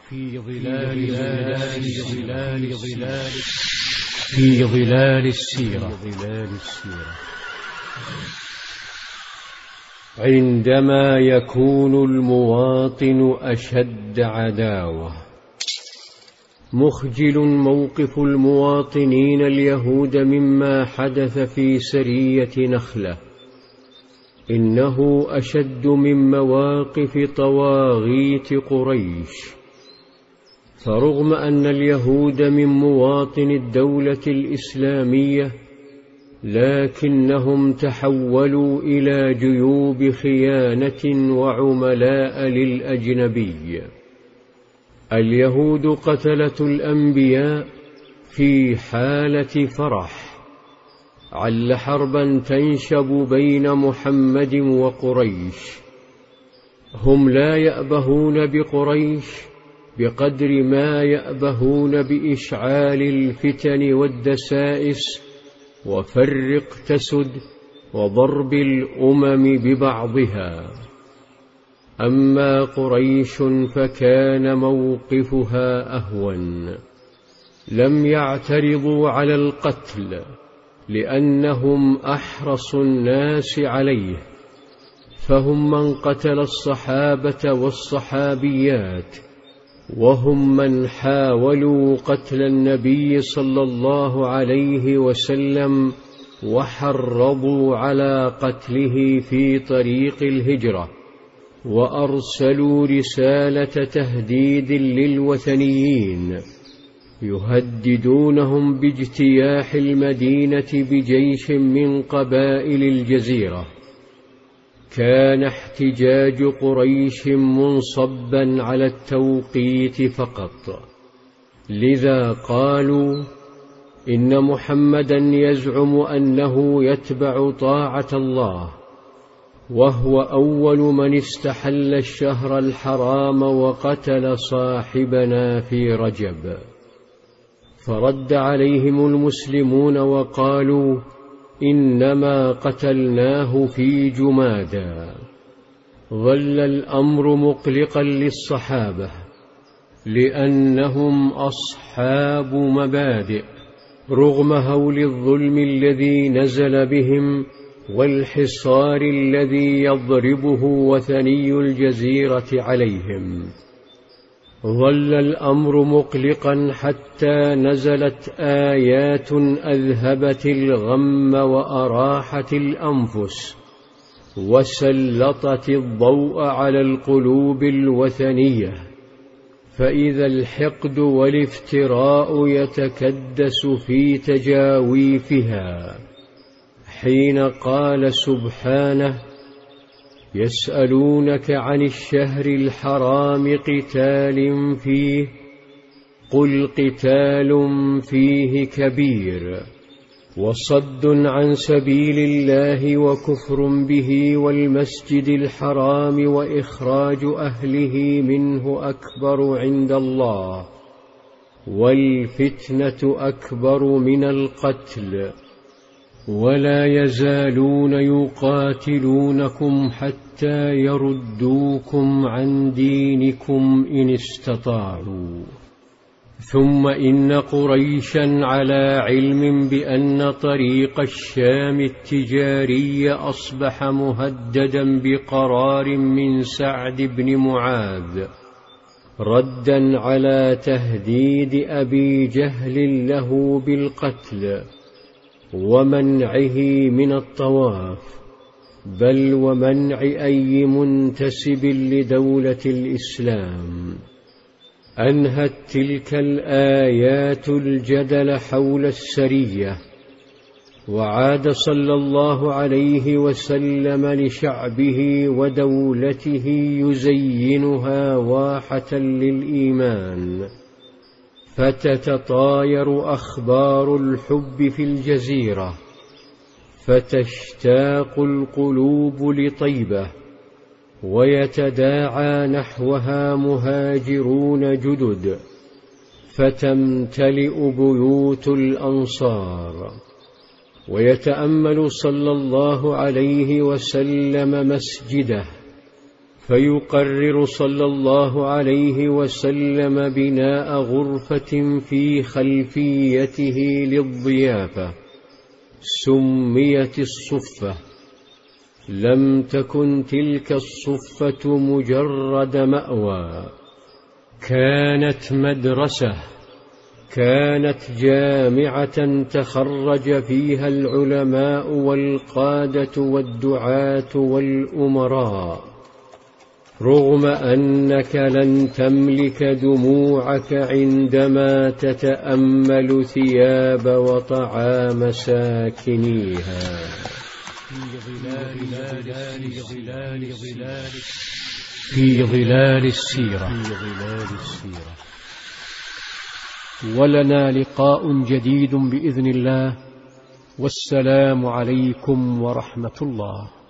في ظلال السيرة. عندما يكون المواطن أشد عداوة. مخجل موقف المواطنين اليهود مما حدث في سرية نخلة، إنه أشد من مواقف طواغيت قريش. فرغم أن اليهود من مواطن الدولة الإسلامية، لكنهم تحولوا إلى جيوب خيانة وعملاء للأجنبي. اليهود قتلة الأنبياء في حالة فرح، عل حربا تنشب بين محمد وقريش. هم لا يأبهون بقريش بقدر ما يأبهون بإشعال الفتن والدسائس وفرق تسد وضرب الأمم ببعضها. أما قريش فكان موقفها أهون، لم يعترضوا على القتل لأنهم أحرص الناس عليه، فهم من قتل الصحابة والصحابيات، وهم من حاولوا قتل النبي صلى الله عليه وسلم وحرضوا على قتله في طريق الهجرة، وأرسلوا رسالة تهديد للوثنيين يهددونهم باجتياح المدينة بجيش من قبائل الجزيرة. كان احتجاج قريش منصبا على التوقيت فقط، لذا قالوا إن محمدا يزعم أنه يتبع طاعة الله، وهو أول من استحل الشهر الحرام وقتل صاحبنا في رجب. فرد عليهم المسلمون وقالوا إنما قتلناه في جمادى. ظل الأمر مقلقا للصحابة، لأنهم أصحاب مبادئ، رغم هول الظلم الذي نزل بهم والحصار الذي يضربه وثني الجزيرة عليهم. ظل الأمر مقلقا حتى نزلت آيات أذهبت الغم وأراحت الأنفس، وسلطت الضوء على القلوب الوثنية. فإذا الحقد والافتراء يتكدس في تجاويفها، حين قال سبحانه: يسألونك عن الشهر الحرام قتال فيه، قل قتال فيه كبير، وصد عن سبيل الله وكفر به والمسجد الحرام وإخراج أهله منه أكبر عند الله، والفتنة أكبر من القتل، ولا يزالون يقاتلونكم حتى يردوكم عن دينكم إن استطاعوا. ثم إن قريشا على علم بأن طريق الشام التجاري أصبح مهددا بقرار من سعد بن معاذ، ردا على تهديد أبي جهل له بالقتل ومنعه من الطواف، بل ومنع أي منتسب لدولة الإسلام. أنهت تلك الآيات الجدل حول السرية، وعاد صلى الله عليه وسلم لشعبه ودولته يزينها واحة للإيمان، فتتطاير أخبار الحب في الجزيرة، فتشتاق القلوب لطيبة، ويتداعى نحوها مهاجرون جدد، فتمتلئ بيوت الأنصار. ويتأمل صلى الله عليه وسلم مسجده، فيقرر صلى الله عليه وسلم بناء غرفة في خلفيته للضيافة سميت الصفة. لم تكن تلك الصفة مجرد مأوى، كانت مدرسة، كانت جامعة تخرج فيها العلماء والقادة والدعاة والأمراء، رغم أنك لن تملك دموعك عندما تتأمل ثياب وطعام ساكنيها في ظلال السيرة. ولنا لقاء جديد بإذن الله، والسلام عليكم ورحمة الله.